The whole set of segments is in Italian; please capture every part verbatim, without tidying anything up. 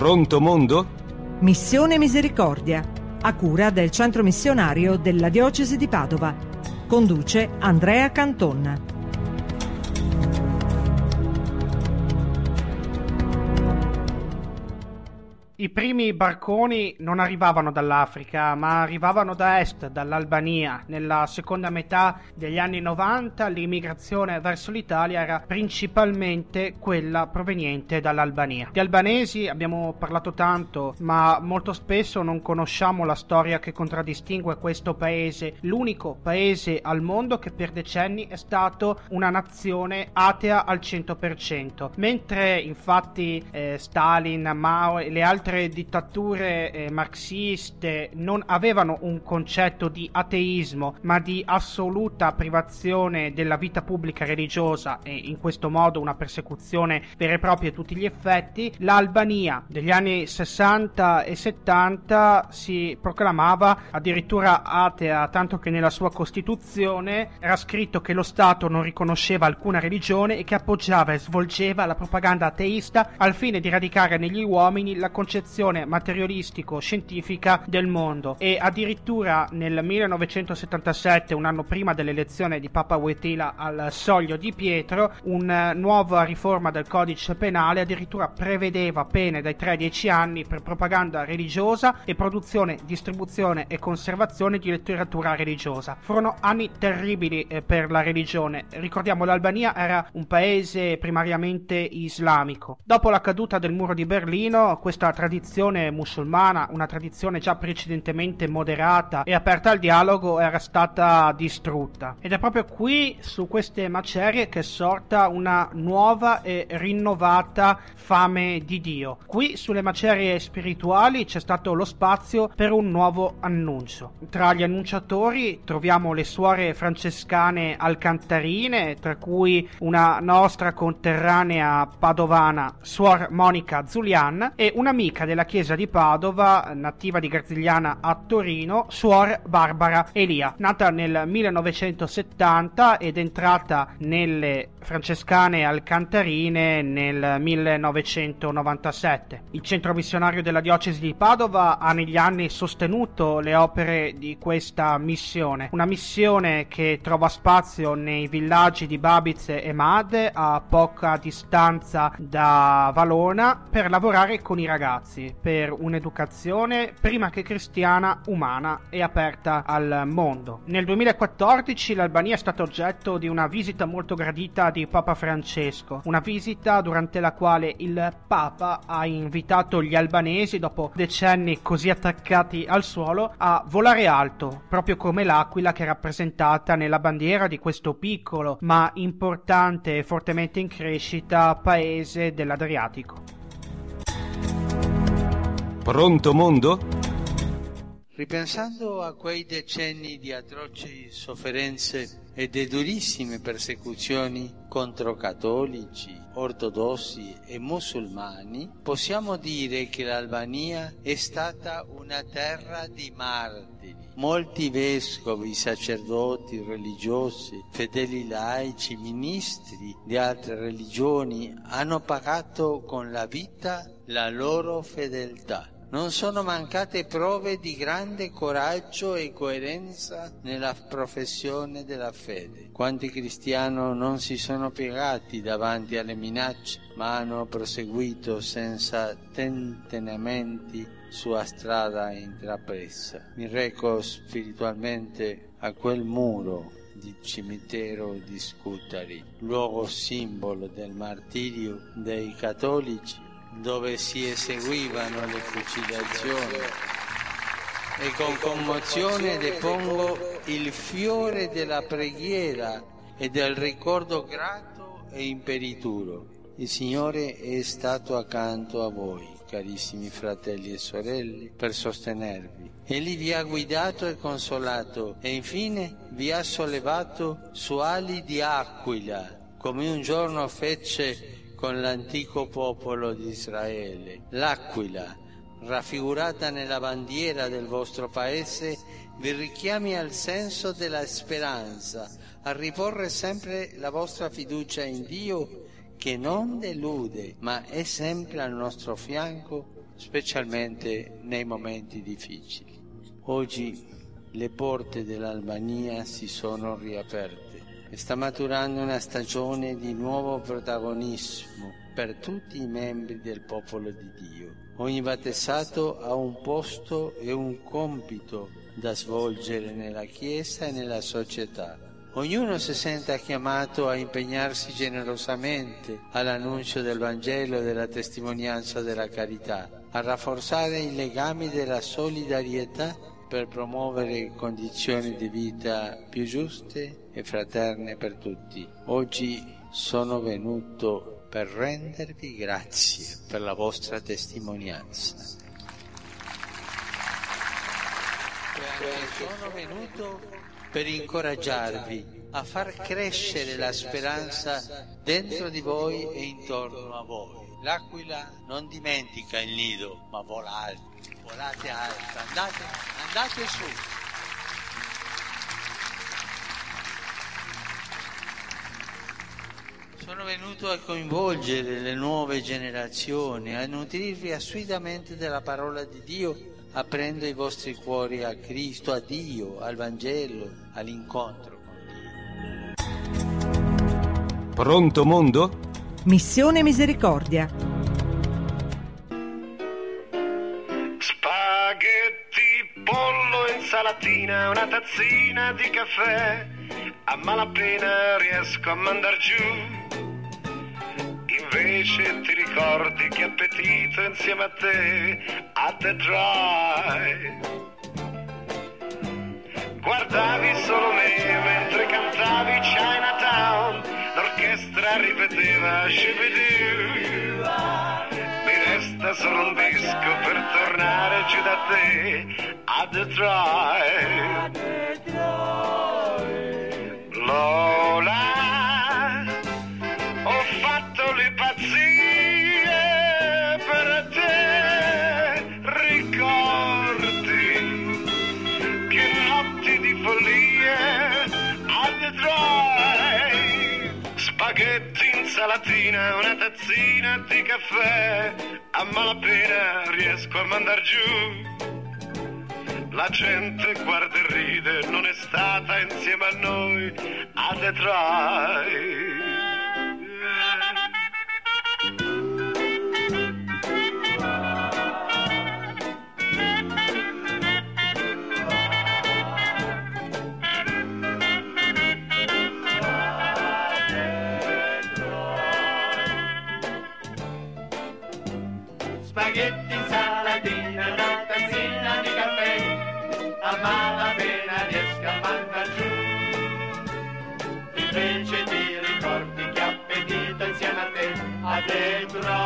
Pronto mondo? Missione Misericordia, a cura del Centro Missionario della Diocesi di Padova. Conduce Andrea Canton. I primi barconi non arrivavano dall'Africa, ma arrivavano da est, dall'Albania. Nella seconda metà degli anni novanta l'immigrazione verso l'Italia era principalmente quella proveniente dall'Albania. Di albanesi abbiamo parlato tanto, ma molto spesso non conosciamo la storia che contraddistingue questo paese, l'unico paese al mondo che per decenni è stato una nazione atea al cento per cento. Mentre infatti eh, Stalin, Mao e le altre dittature eh, marxiste non avevano un concetto di ateismo, ma di assoluta privazione della vita pubblica religiosa e in questo modo una persecuzione vera e propria a tutti gli effetti, l'Albania degli anni sessanta e settanta si proclamava addirittura atea, tanto che nella sua Costituzione era scritto che lo Stato non riconosceva alcuna religione e che appoggiava e svolgeva la propaganda ateista al fine di radicare negli uomini la concezione materialistico-scientifica del mondo. E addirittura nel millenovecentosettantasette, un anno prima dell'elezione di Papa Wojtyla al soglio di Pietro, una nuova riforma del codice penale addirittura prevedeva pene dai tre ai dieci anni per propaganda religiosa e produzione, distribuzione e conservazione di letteratura religiosa. Furono anni terribili eh, per la religione. Ricordiamo, l'Albania era un paese primariamente islamico. Dopo la caduta del muro di Berlino, questa tradizione musulmana, una tradizione già precedentemente moderata e aperta al dialogo, era stata distrutta. Ed è proprio qui, su queste macerie, che è sorta una nuova e rinnovata fame di Dio. Qui, sulle macerie spirituali, c'è stato lo spazio per un nuovo annuncio. Tra gli annunciatori troviamo le suore francescane alcantarine, tra cui una nostra conterranea padovana, suor Monica Zulian, e un'amica della chiesa di Padova, nativa di Garzigliana a Torino, suor Barbara Elia, nata nel millenovecentosettanta ed entrata nelle francescane alcantarine nel millenovecentonovantasette. Il centro missionario della diocesi di Padova ha negli anni sostenuto le opere di questa missione, una missione che trova spazio nei villaggi di Babice e Made, a poca distanza da Valona, per lavorare con i ragazzi, per un'educazione prima che cristiana, umana e aperta al mondo. Nel duemilaquattordici l'Albania è stata oggetto di una visita molto gradita di Papa Francesco, una visita durante la quale il Papa ha invitato gli albanesi, dopo decenni così attaccati al suolo, a volare alto, proprio come l'aquila che è rappresentata nella bandiera di questo piccolo ma importante e fortemente in crescita paese dell'Adriatico. Pronto mondo? Ripensando a quei decenni di atroci sofferenze e di durissime persecuzioni contro cattolici, ortodossi e musulmani, possiamo dire che l'Albania è stata una terra di martiri. Molti vescovi, sacerdoti, religiosi, fedeli laici, ministri di altre religioni hanno pagato con la vita la loro fedeltà. Non sono mancate prove di grande coraggio e coerenza nella professione della fede. Quanti cristiani non si sono piegati davanti alle minacce, ma hanno proseguito senza tentennamenti sulla strada intrapresa. Mi reco spiritualmente a quel muro di cimitero di Scutari, luogo simbolo del martirio dei cattolici, dove si eseguivano le fucilazioni, e con commozione depongo il fiore della preghiera e del ricordo grato e imperituro. Il Signore è stato accanto a voi, carissimi fratelli e sorelle, per sostenervi. Egli vi ha guidato e consolato e infine vi ha sollevato su ali di aquila, come un giorno fece con l'antico popolo di Israele. L'aquila, raffigurata nella bandiera del vostro paese, vi richiami al senso della speranza, a riporre sempre la vostra fiducia in Dio, che non delude, ma è sempre al nostro fianco, specialmente nei momenti difficili. Oggi le porte dell'Albania si sono riaperte e sta maturando una stagione di nuovo protagonismo per tutti i membri del popolo di Dio. Ogni battezzato ha un posto e un compito da svolgere nella Chiesa e nella società. Ognuno si senta chiamato a impegnarsi generosamente all'annuncio del Vangelo e della testimonianza della carità, a rafforzare i legami della solidarietà per promuovere condizioni di vita più giuste e fraterne per tutti. Oggi sono venuto per rendervi grazie per la vostra testimonianza. Sono venuto per incoraggiarvi a far crescere la speranza dentro di voi e intorno a voi. L'aquila non dimentica il nido, ma vola alto. Volate alto, andate, andate su. Sono venuto a coinvolgere le nuove generazioni, a nutrirvi assiduamente della parola di Dio, aprendo i vostri cuori a Cristo, a Dio, al Vangelo, all'incontro con Dio. Pronto mondo? Missione Misericordia. Spaghetti, pollo, insalatina, una tazzina di caffè, a malapena riesco a mandar giù. Invece ti ricordi che appetito insieme a te a The Drive. Guardavi solo me mentre cantavi Chinatown, l'orchestra ripeteva Shibidoo. Mi resta solo un disco per tornare giù da te a The Drive. Lola, ho fatto le pazzie per te, ricordi che notti di follie a The Drive. Spaghetti, insalatina, una tazzina di caffè, a malapena riesco a mandar giù. La gente guarda e ride, non è stata insieme a noi a The Drive. Spaghetti, insalatina, una tazzina di caffè, a malapena riesco a mandar giù. Invece ti ricordi che appetito insieme a te a The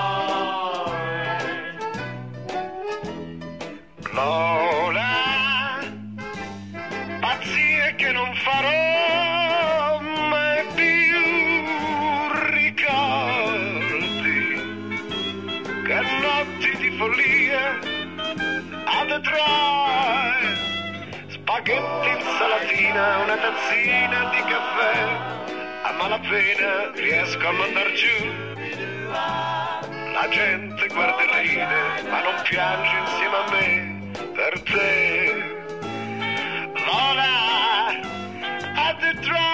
Drive. Lola, pazzie che non farò mai più, ricordi che notti di follia a The Drive. Spaghetti, insalatina, una tazzina di caffè, a malapena riesco a mandar giù. La gente guarda e ride, ma non piange insieme a me per te. Lola, a The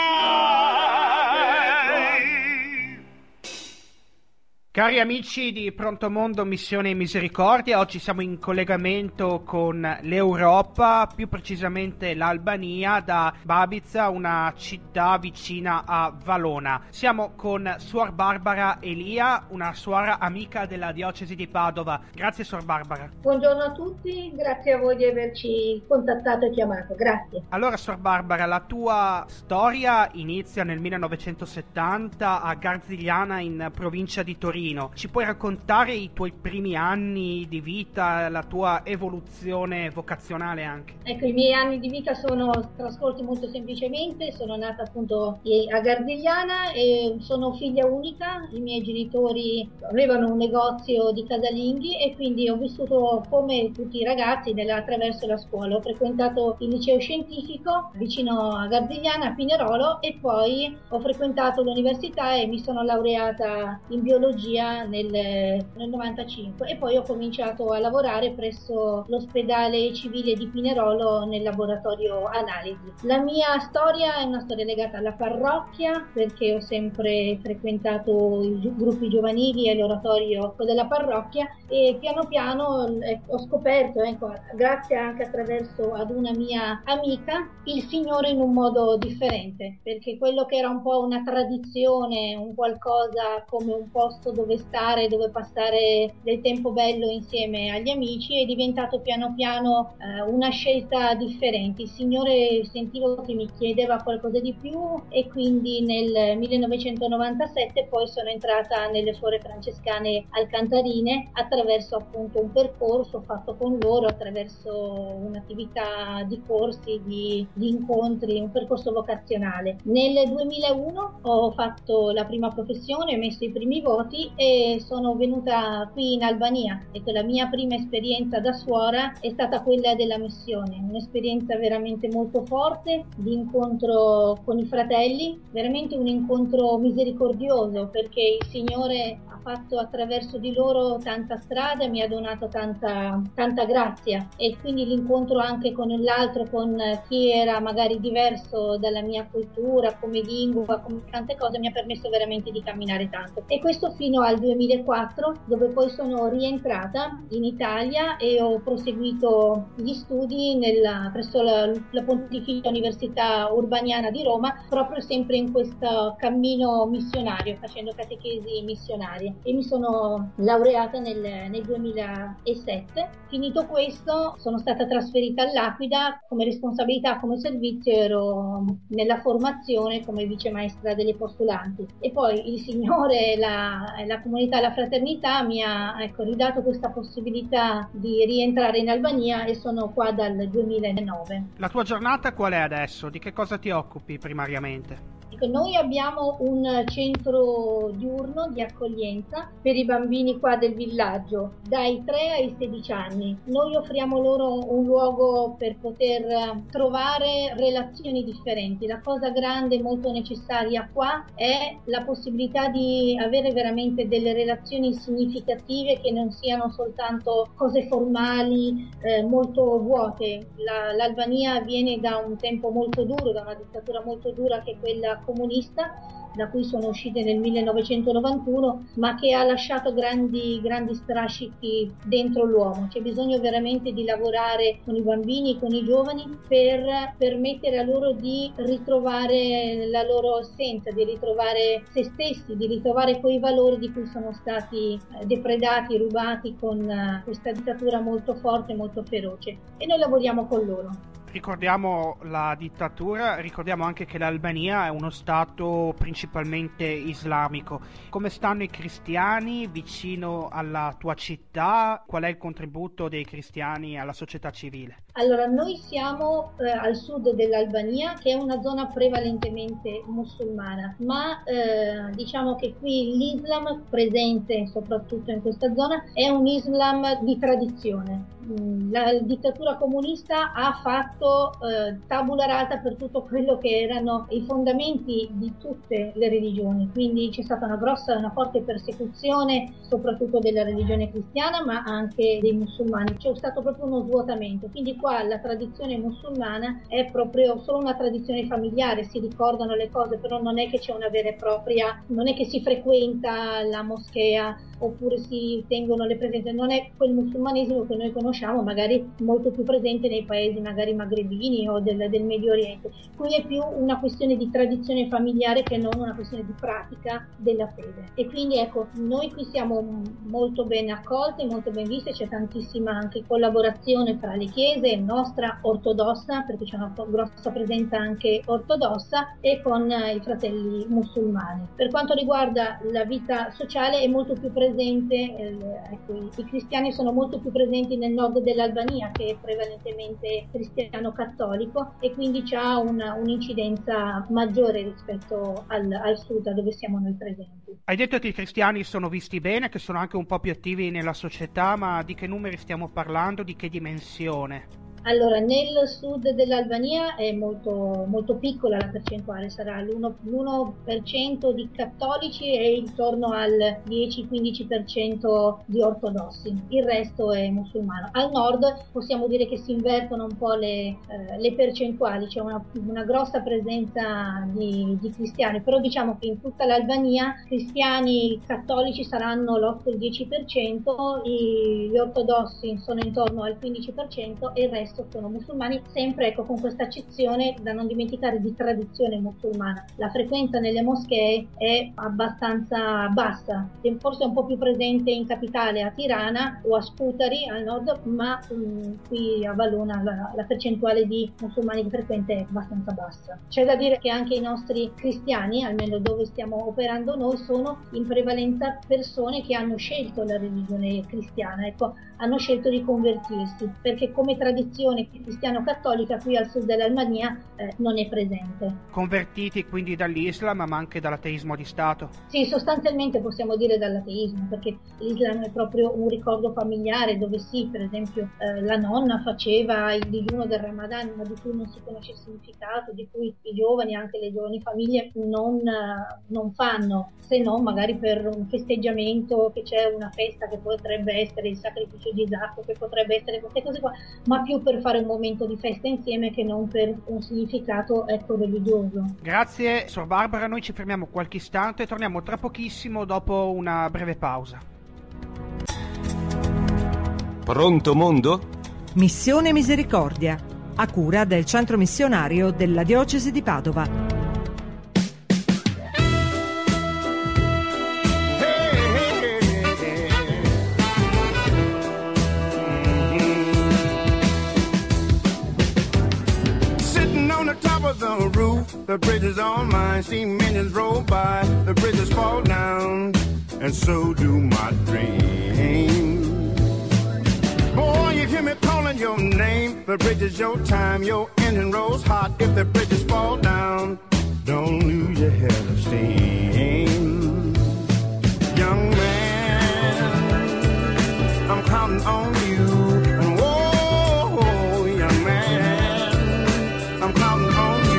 Drive. Cari amici di Pronto Mondo, Missione Misericordia, oggi siamo in collegamento con l'Europa, più precisamente l'Albania, da Babica, una città vicina a Valona. Siamo con Suor Barbara Elia, una suora amica della diocesi di Padova. Grazie Suor Barbara. Buongiorno a tutti, grazie a voi di averci contattato e chiamato, grazie. Allora Suor Barbara, la tua storia inizia nel millenovecentosettanta a Garzigliana in provincia di Torino. Ci puoi raccontare i tuoi primi anni di vita, la tua evoluzione vocazionale anche? Ecco, i miei anni di vita sono trascorsi molto semplicemente, sono nata appunto a Gardigliana e sono figlia unica, i miei genitori avevano un negozio di casalinghi e quindi ho vissuto come tutti i ragazzi nella, attraverso la scuola. Ho frequentato il liceo scientifico vicino a Gardigliana, a Pinerolo, e poi ho frequentato l'università e mi sono laureata in biologia oncologia nel, nel novantacinque e poi ho cominciato a lavorare presso l'ospedale civile di Pinerolo nel laboratorio analisi. La mia storia è una storia legata alla parrocchia, perché ho sempre frequentato i gi- gruppi giovanili e l'oratorio della parrocchia, e piano piano eh, ho scoperto, ecco, grazie anche attraverso ad una mia amica, il Signore in un modo differente, perché quello che era un po' una tradizione, un qualcosa come un posto dove stare, dove passare del tempo bello insieme agli amici, è diventato piano piano eh, una scelta differente. Il Signore sentivo che mi chiedeva qualcosa di più, e quindi nel millenovecentonovantasette poi sono entrata nelle suore francescane alcantarine attraverso appunto un percorso fatto con loro, attraverso un'attività di corsi, di, di incontri, un percorso vocazionale. Nel duemilauno ho fatto la prima professione, ho messo i primi voti e sono venuta qui in Albania. Ecco, la mia prima esperienza da suora è stata quella della missione, un'esperienza veramente molto forte di incontro con i fratelli, veramente un incontro misericordioso, perché il Signore ha fatto attraverso di loro tanta strada, mi ha donato tanta, tanta grazia, e quindi l'incontro anche con l'altro, con chi era magari diverso dalla mia cultura, come lingua, come tante cose, mi ha permesso veramente di camminare tanto. E questo fino al duemilaquattro, dove poi sono rientrata in Italia e ho proseguito gli studi nella, presso la, la Pontificia Università Urbaniana di Roma, proprio sempre in questo cammino missionario, facendo catechesi missionarie, e mi sono laureata nel, nel duemilasette. Finito questo sono stata trasferita all'Aquila come responsabilità, come servizio ero nella formazione come vice maestra delle postulanti, e poi il Signore, la, la comunità, la fraternità mi ha ecco, ridato questa possibilità di rientrare in Albania, e sono qua dal duemilanove. La tua giornata qual è adesso? Di che cosa ti occupi primariamente? Noi abbiamo un centro diurno di accoglienza per i bambini qua del villaggio dai tre ai sedici anni. Noi offriamo loro un luogo per poter trovare relazioni differenti. La cosa grande e molto necessaria qua è la possibilità di avere veramente delle relazioni significative, che non siano soltanto cose formali, eh, molto vuote. La, L'Albania viene da un tempo molto duro, da una dittatura molto dura, che è quella comunista, da cui sono uscite nel millenovecentonovantuno, ma che ha lasciato grandi, grandi strascichi dentro l'uomo. C'è bisogno veramente di lavorare con i bambini, con i giovani, per permettere a loro di ritrovare la loro essenza, di ritrovare se stessi, di ritrovare quei valori di cui sono stati depredati, rubati con questa dittatura molto forte, molto feroce. E noi lavoriamo con loro. Ricordiamo la dittatura, ricordiamo anche che l'Albania è uno stato principalmente islamico. Come stanno i cristiani vicino alla tua città? Qual è il contributo dei cristiani alla società civile? Allora, noi siamo eh, al sud dell'Albania, che è una zona prevalentemente musulmana, ma eh, diciamo che qui l'Islam presente soprattutto in questa zona è un Islam di tradizione. La dittatura comunista ha fatto eh, tabula rasa per tutto quello che erano i fondamenti di tutte le religioni, quindi c'è stata una grossa, una forte persecuzione soprattutto della religione cristiana, ma anche dei musulmani. C'è stato proprio uno svuotamento, quindi qua la tradizione musulmana è proprio solo una tradizione familiare, si ricordano le cose, però non è che c'è una vera e propria, non è che si frequenta la moschea oppure si tengono le presenze, non è quel musulmanesimo che noi conosciamo, magari molto più presente nei paesi magari magrebini o del, del Medio Oriente. Qui è più una questione di tradizione familiare che non una questione di pratica della fede. E quindi ecco, noi qui siamo molto ben accolti, molto ben viste, c'è tantissima anche collaborazione tra le chiese, nostra ortodossa, perché c'è una grossa presenza anche ortodossa, e con i fratelli musulmani. Per quanto riguarda la vita sociale è molto più presente, eh, ecco, i, i cristiani sono molto più presenti nel nord dell'Albania, che è prevalentemente cristiano-cattolico, e quindi c'ha una, un'incidenza maggiore rispetto al, al sud, dove siamo noi presenti. Hai detto che i cristiani sono visti bene, che sono anche un po' più attivi nella società, ma di che numeri stiamo parlando, di che dimensione? Allora, nel sud dell'Albania è molto, molto piccola la percentuale, sarà l'uno per cento di cattolici e intorno al dieci-quindici per cento di ortodossi, il resto è musulmano. Al nord possiamo dire che si invertono un po' le, eh, le percentuali, c'è una, una grossa presenza di, di cristiani, però diciamo che in tutta l'Albania cristiani cattolici saranno l'otto-dieci per cento, gli ortodossi sono intorno al quindici per cento e il resto sono musulmani, sempre ecco con questa accezione da non dimenticare di tradizione musulmana. La frequenza nelle moschee è abbastanza bassa, forse un po' più presente in capitale, a Tirana o a Scutari al nord, ma um, qui a Valona la, la percentuale di musulmani che frequenta è abbastanza bassa. C'è da dire che anche i nostri cristiani, almeno dove stiamo operando noi, sono in prevalenza persone che hanno scelto la religione cristiana, ecco, hanno scelto di convertirsi, perché come tradizione cristiano-cattolica qui al sud dell'Albania eh, non è presente. Convertiti quindi dall'Islam, ma anche dall'ateismo di Stato? Sì, sostanzialmente possiamo dire dall'ateismo, perché l'Islam è proprio un ricordo familiare dove sì, per esempio eh, la nonna faceva il digiuno del Ramadan, ma di cui non si conosce il significato, di cui i giovani, anche le giovani famiglie non, uh, non fanno, se non magari per un festeggiamento, che c'è una festa che potrebbe essere il sacrificio di Isacco, che potrebbe essere queste cose qua, ma più per fare un momento di festa insieme che non per un significato ecco religioso. Grazie Sor Barbara, noi ci fermiamo qualche istante e torniamo tra pochissimo dopo una breve pausa. Pronto mondo? Missione Misericordia, a cura del centro missionario della diocesi di Padova. The roof, the bridge is all mine. See millions roll by, the bridges fall down, and so do my dreams. Boy, you hear me calling your name. The bridge is your time, your engine rolls hot. If the bridges fall down, don't lose your head of steam. Young man, I'm counting on you. And whoa, young man, I'm counting on you.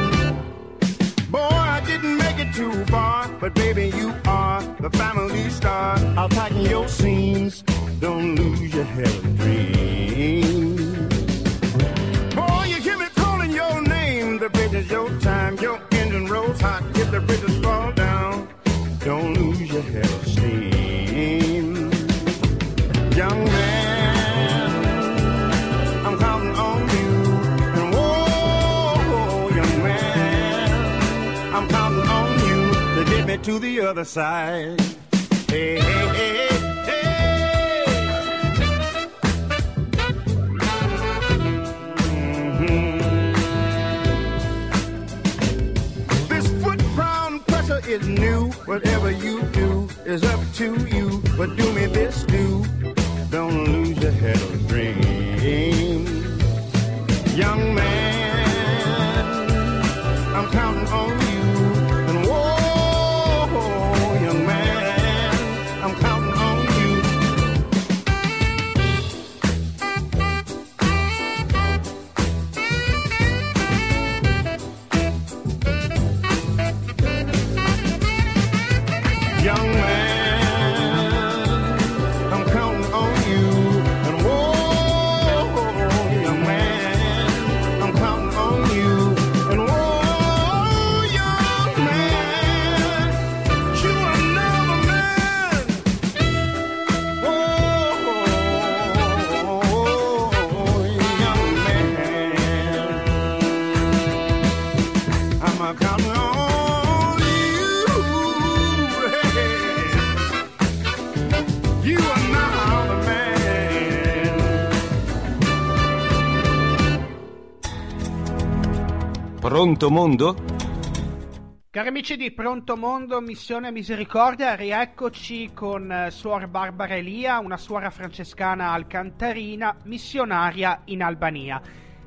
Too far, but baby you are the family star. I'll tighten your seams, don't lose your head of dreams. Boy, you hear me calling your name. The bridge is your time, your engine rolls hot. If the bridges fall down, don't lose your head of steam. Young man, I'm counting on you. And whoa, young man, I'm counting on you. Get me to the other side. Hey, hey, hey, hey. Mm-hmm. This foot ground pressure is new. Whatever you do is up to you. But do me this, do. Don't lose your head of dreams. Young man, I'm counting on you. And whoa, Pronto mondo? Cari amici di Pronto Mondo, Missione Misericordia, rieccoci con eh, Suor Barbara Elia, una suora francescana alcantarina, missionaria in Albania.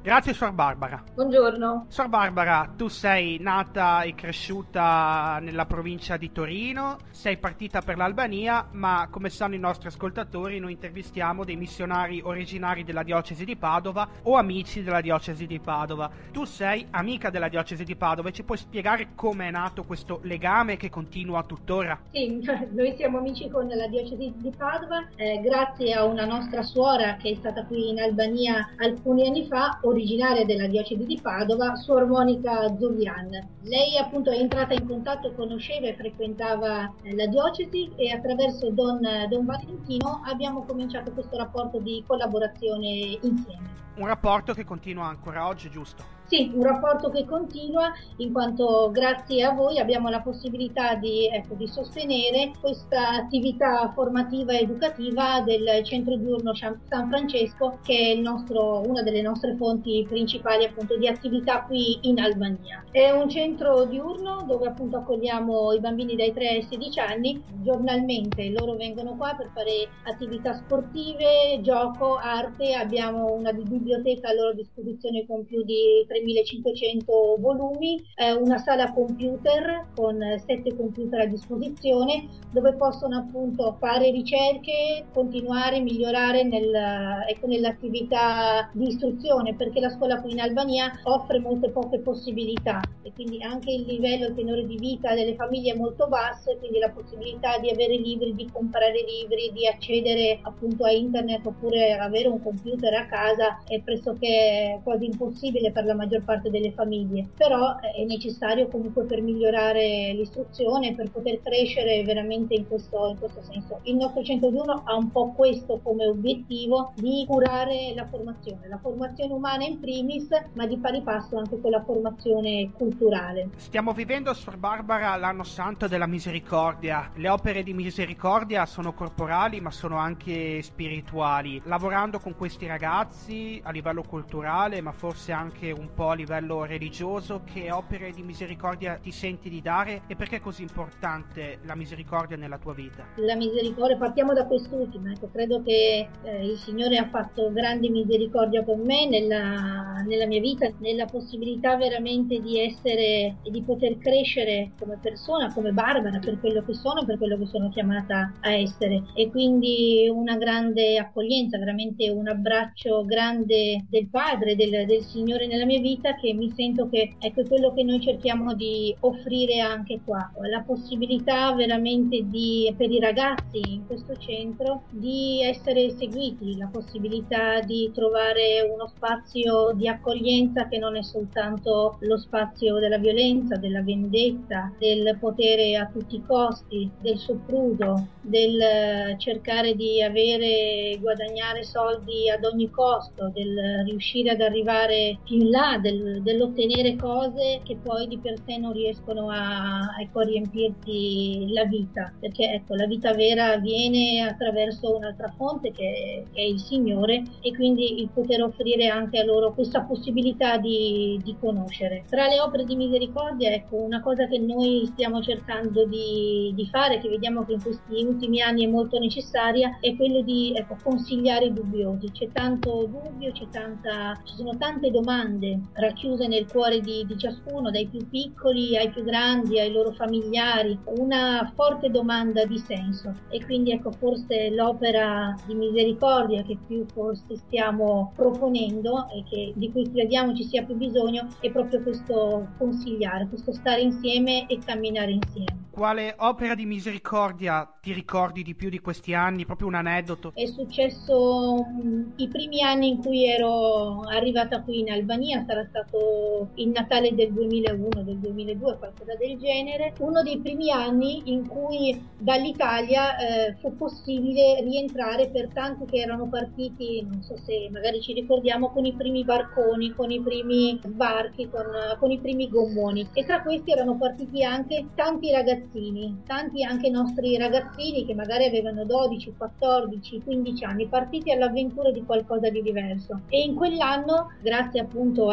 Grazie, Suor Barbara. Buongiorno. Suor Barbara, tu sei nata e cresciuta nella provincia di Torino, sei partita per l'Albania, ma come sanno i nostri ascoltatori noi intervistiamo dei missionari originari della diocesi di Padova o amici della diocesi di Padova. Tu sei amica della diocesi di Padova e ci puoi spiegare come è nato questo legame che continua tuttora? Sì, noi siamo amici con la diocesi di Padova eh, grazie a una nostra suora che è stata qui in Albania alcuni anni fa, originaria della diocesi di Padova, Suor Monica Zulian. Lei appunto è entrata in contatto, conosceva e frequentava eh, la diocesi e attraverso Don, Don Valentino abbiamo cominciato questo rapporto di collaborazione insieme. Un rapporto che continua ancora oggi, giusto? Sì, un rapporto che continua in quanto grazie a voi abbiamo la possibilità di, ecco, di sostenere questa attività formativa e educativa del centro diurno San Francesco, che è il nostro, una delle nostre fonti principali appunto di attività qui in Albania. È un centro diurno dove appunto accogliamo i bambini dai tre ai sedici anni, giornalmente loro vengono qua per fare attività sportive, gioco, arte, abbiamo una biblioteca a loro disposizione con più di tremilacinquecento volumi, eh, una sala computer con sette computer a disposizione dove possono appunto fare ricerche, continuare, migliorare nel, ecco, nell'attività di istruzione, perché la scuola qui in Albania offre molte poche possibilità e quindi anche il livello, il tenore di vita delle famiglie è molto basso e quindi la possibilità di avere libri, di comprare libri, di accedere appunto a internet oppure avere un computer a casa è pressoché quasi impossibile per la maggior parte delle famiglie, però è necessario comunque per migliorare l'istruzione, per poter crescere veramente in questo, in questo senso. Il nostro centro diurno ha un po' questo come obiettivo di curare la formazione, la formazione umana in primis, ma di pari passo anche con la formazione culturale. Stiamo vivendo, Suor Barbara, l'anno santo della misericordia. Le opere di misericordia sono corporali ma sono anche spirituali. Lavorando con questi ragazzi a livello culturale ma forse anche un po' a livello religioso, che opere di misericordia ti senti di dare e perché è così importante la misericordia nella tua vita? La misericordia, partiamo da quest'ultima, ecco, credo che eh, il Signore ha fatto grande misericordia con me nella, nella mia vita, nella possibilità veramente di essere e di poter crescere come persona, come Barbara, per quello che sono, per quello che sono chiamata a essere, e quindi una grande accoglienza, veramente un abbraccio grande del Padre, del, del Signore nella mia vita, che mi sento che ecco è quello che noi cerchiamo di offrire anche qua, la possibilità veramente di, per i ragazzi in questo centro, di essere seguiti, la possibilità di trovare uno spazio di accoglienza che non è soltanto lo spazio della violenza, della vendetta, del potere a tutti i costi, del sopruso, del cercare di avere, guadagnare soldi ad ogni costo, del riuscire ad arrivare più in là, del, dell'ottenere cose che poi di per sé non riescono a, ecco, a riempirti la vita, perché ecco la vita vera avviene attraverso un'altra fonte che, che è il Signore, e quindi il poter offrire anche a loro questa possibilità di, di conoscere. Tra le opere di misericordia, ecco, una cosa che noi stiamo cercando di, di fare, che vediamo che in questi ultimi anni è molto necessaria, è quello di ecco, consigliare i dubbiosi. C'è tanto dubbio, c'è tanta, ci sono tante domande racchiuse nel cuore di, di ciascuno, dai più piccoli ai più grandi, ai loro familiari, una forte domanda di senso, e quindi ecco forse l'opera di misericordia che più forse stiamo proponendo e che, di cui crediamo ci sia più bisogno, è proprio questo consigliare, questo stare insieme e camminare insieme. Quale opera di misericordia ti ricordi di più di questi anni? Proprio un aneddoto. È successo um, i primi anni in cui ero arrivata qui in Albania, sarà stato il Natale del duemilauno, del duemiladue, qualcosa del genere. Uno dei primi anni in cui dall'Italia eh, fu possibile rientrare per tanti che erano partiti, non so se magari ci ricordiamo, con i primi barconi, con i primi sbarchi, con, con i primi gommoni, e tra questi erano partiti anche tanti ragazzini, tanti anche nostri ragazzini che magari avevano dodici, quattordici, quindici anni, partiti all'avventura di qualcosa di diverso. E in quell'anno, grazie appunto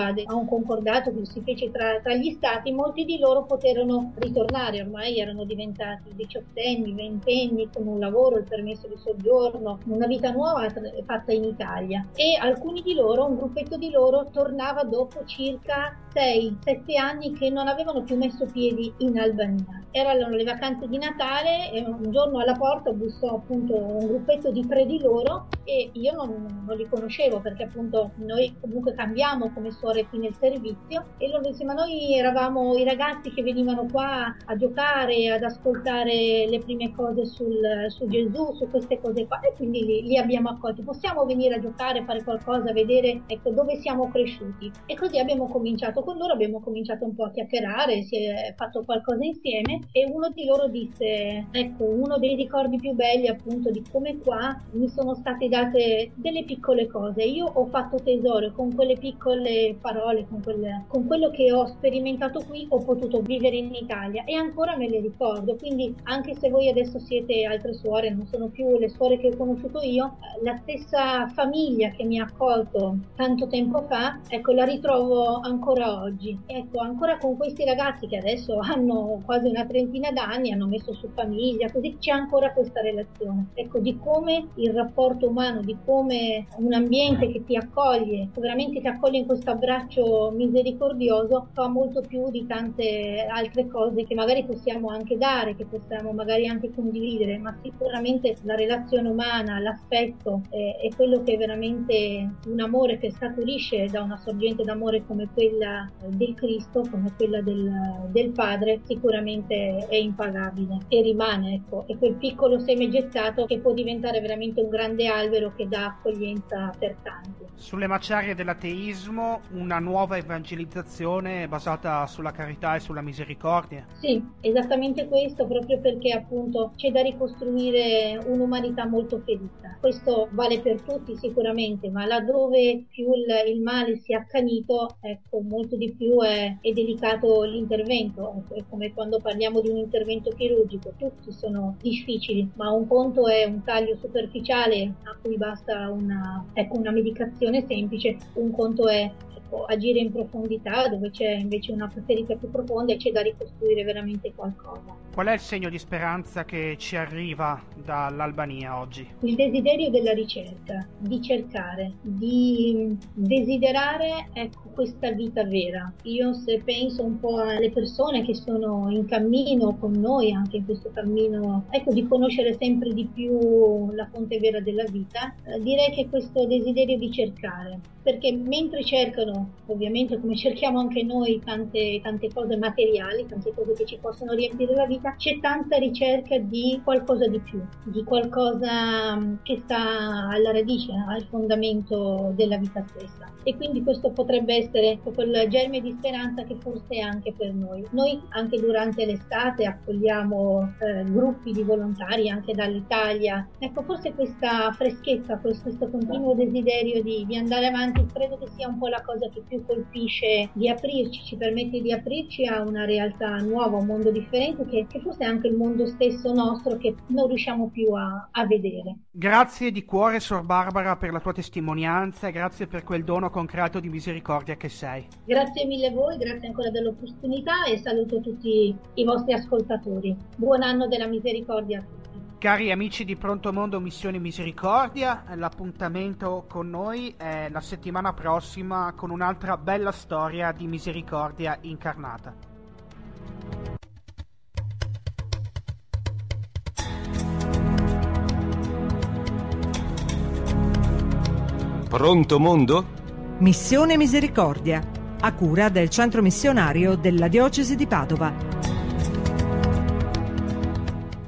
a, a un concordato che si fece tra, tra gli stati, molti di loro poterono ritornare, ormai erano diventati diciottenni, ventenni, con un lavoro, il permesso di soggiorno, una vita nuova fatta in Italia, e alcuni di loro, un gruppetto di loro, tornava dopo circa sei sette anni che non avevano più messo piedi in Albania. Erano le vacanze di Natale e un giorno alla porta bussò appunto un gruppetto di tre di loro e io non, non li conoscevo, perché appunto noi comunque cambiamo come suore qui nel servizio, e loro dicevano: ma noi eravamo i ragazzi che venivano qua a giocare, ad ascoltare le prime cose sul, su Gesù, su queste cose qua, e quindi li, li abbiamo accolti. Possiamo venire a giocare, fare qualcosa, vedere ecco dove siamo cresciuti. E così abbiamo cominciato con loro, abbiamo cominciato un po' a chiacchierare, si è fatto qualcosa insieme, e uno di loro disse: ecco, uno dei ricordi più belli appunto di come qua mi sono state date delle piccole cose, io ho fatto tesoro con quelle piccole parole, con, quelle, con quello che ho sperimentato qui, ho potuto vivere in Italia e ancora me le ricordo. Quindi anche se voi adesso siete altre suore, non sono più le suore che ho conosciuto io, la stessa famiglia che mi ha accolto tanto tempo fa, ecco, la ritrovo ancora oggi. Ecco, ancora con questi ragazzi che adesso hanno quasi una trentina d'anni, hanno messo su famiglia, così c'è ancora questa relazione. Ecco, di come il rapporto umano, di come un ambiente che ti accoglie, veramente ti accoglie in questo abbraccio misericordioso, fa molto più di tante altre cose che magari possiamo anche dare, che possiamo magari anche condividere, ma sicuramente la relazione umana, l'affetto è, è quello che è veramente un amore che scaturisce da una sorgente d'amore come quella del Cristo, come quella del, del Padre, sicuramente è impagabile e rimane, ecco, è quel piccolo seme gettato che può diventare veramente un grande albero che dà accoglienza per tanti. Sulle macerie dell'ateismo, una nuova evangelizzazione basata sulla carità e sulla misericordia. Sì, esattamente questo, proprio perché appunto c'è da ricostruire un'umanità molto ferita. Questo vale per tutti sicuramente, ma laddove più il, il male si è accanito, ecco, molto di più è, è delicato l'intervento. È come quando parliamo di un intervento chirurgico, tutti sono difficili, ma un conto è un taglio superficiale a cui basta una, ecco, una medicazione semplice, un conto è ecco, agire in profondità dove c'è invece una ferita più profonda e c'è da ricostruire veramente qualcosa. Qual è il segno di speranza che ci arriva dall'Albania oggi? Il desiderio della ricerca, di cercare, di desiderare ecco, questa vita vera. Io se penso un po' alle persone che sono in cammino con noi, anche in questo cammino, ecco, di conoscere sempre di più la fonte vera della vita, eh, direi che questo desiderio di cercare, perché mentre cercano, ovviamente come cerchiamo anche noi, tante, tante cose materiali, tante cose che ci possono riempire la vita, c'è tanta ricerca di qualcosa di più, di qualcosa che sta alla radice, al fondamento della vita stessa. E quindi questo potrebbe essere quel germe di speranza che forse è anche per noi. Noi anche durante l'estate accogliamo eh, gruppi di volontari anche dall'Italia. Ecco, forse questa freschezza, questo continuo desiderio di, di andare avanti, credo che sia un po' la cosa che più colpisce, di aprirci, ci permette di aprirci a una realtà nuova, un mondo differente, che, che forse è anche il mondo stesso nostro che non riusciamo più a, a vedere. Grazie di cuore, Sor Barbara, per la tua testimonianza e grazie per quel dono concreto di misericordia che sei. Grazie mille a voi, grazie ancora dell'opportunità e saluto tutti i vostri ascoltatori. Buon anno della misericordia a tutti. Cari amici di Pronto Mondo Missione Misericordia, l'appuntamento con noi è la settimana prossima con un'altra bella storia di misericordia incarnata. Pronto Mondo? Missione Misericordia, a cura del Centro Missionario della Diocesi di Padova.